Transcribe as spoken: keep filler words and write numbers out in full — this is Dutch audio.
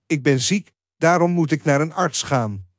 Ik ben ziek, daarom moet ik naar een arts gaan.